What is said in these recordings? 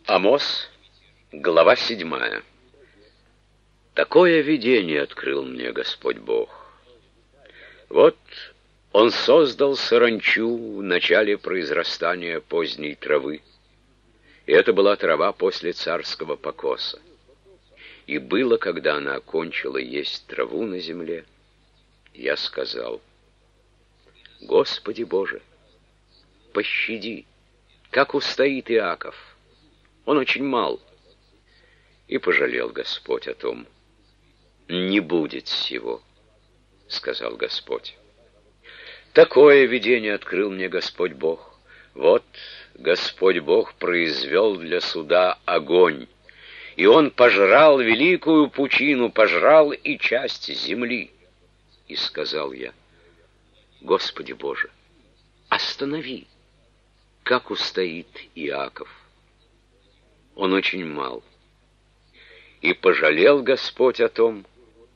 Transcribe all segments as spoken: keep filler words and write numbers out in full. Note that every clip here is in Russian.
Амос, глава седьмая. Такое видение открыл мне Господь Бог. Вот Он создал саранчу в начале произрастания поздней травы. И это была трава после царского покоса. И было, когда она окончила есть траву на земле, я сказал: Господи Боже, пощади, как устоит Иаков. Он очень мал. И пожалел Господь о том. Не будет сего, сказал Господь. Такое видение открыл мне Господь Бог. Вот Господь Бог произвел для суда огонь, и он пожрал великую пучину, пожрал и часть земли. И сказал я: Господи Боже, останови, как устоит Иаков. Он очень мал. И пожалел Господь о том,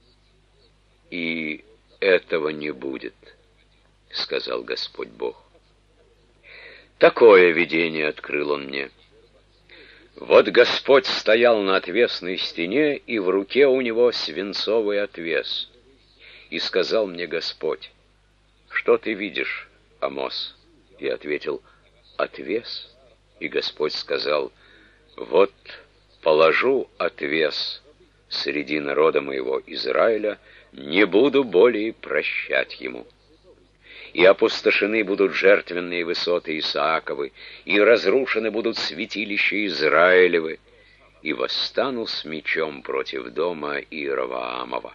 и этого не будет, сказал Господь Бог. Такое видение открыл Он мне. Вот Господь стоял на отвесной стене, и в руке у Него свинцовый отвес. И сказал мне Господь: что ты видишь, Амос? Я ответил: отвес. И Господь сказал: вот положу отвес среди народа моего Израиля, не буду более прощать ему. И опустошены будут жертвенные высоты Исааковы, и разрушены будут святилища Израилевы, и восстану с мечом против дома Иеровоамова.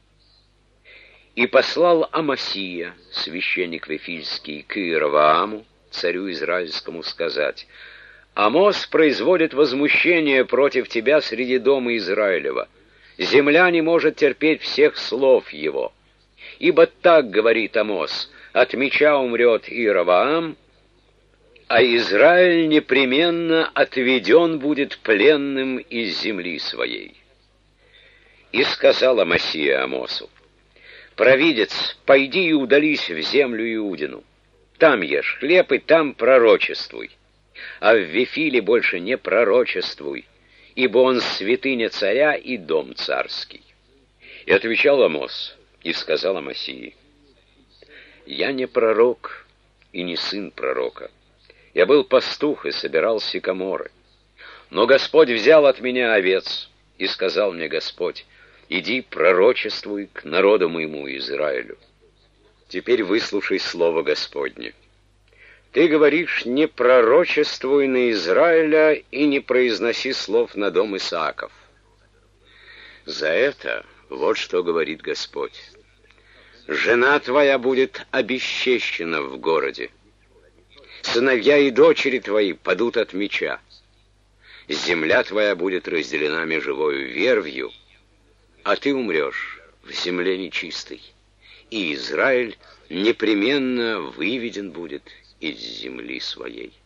И послал Амасия, священник Вифильский, к Иеровоаму, царю израильскому, сказать: Амос производит возмущение против тебя среди дома Израилева. Земля не может терпеть всех слов его. Ибо так говорит Амос: от меча умрет Иеровоам, а Израиль непременно отведен будет пленным из земли своей. И сказал Амасия Амосу: провидец, пойди и удались в землю Иудину. Там ешь хлеб и там пророчествуй. А в Вифиле больше не пророчествуй, ибо он святыня царя и дом царский. И отвечал Амос, и сказал Амасии: я не пророк и не сын пророка. Я был пастух и собирал сикаморы. Но Господь взял от меня овец, и сказал мне Господь: иди пророчествуй к народу моему Израилю. Теперь выслушай слово Господне. Ты говоришь: не пророчествуй на Израиля и не произноси слов на дом Исааков. За это вот что говорит Господь: жена твоя будет обесчещена в городе, сыновья и дочери твои падут от меча, земля твоя будет разделена межевою вервью, а ты умрешь в земле нечистой, и Израиль непременно выведен будет из земли своей.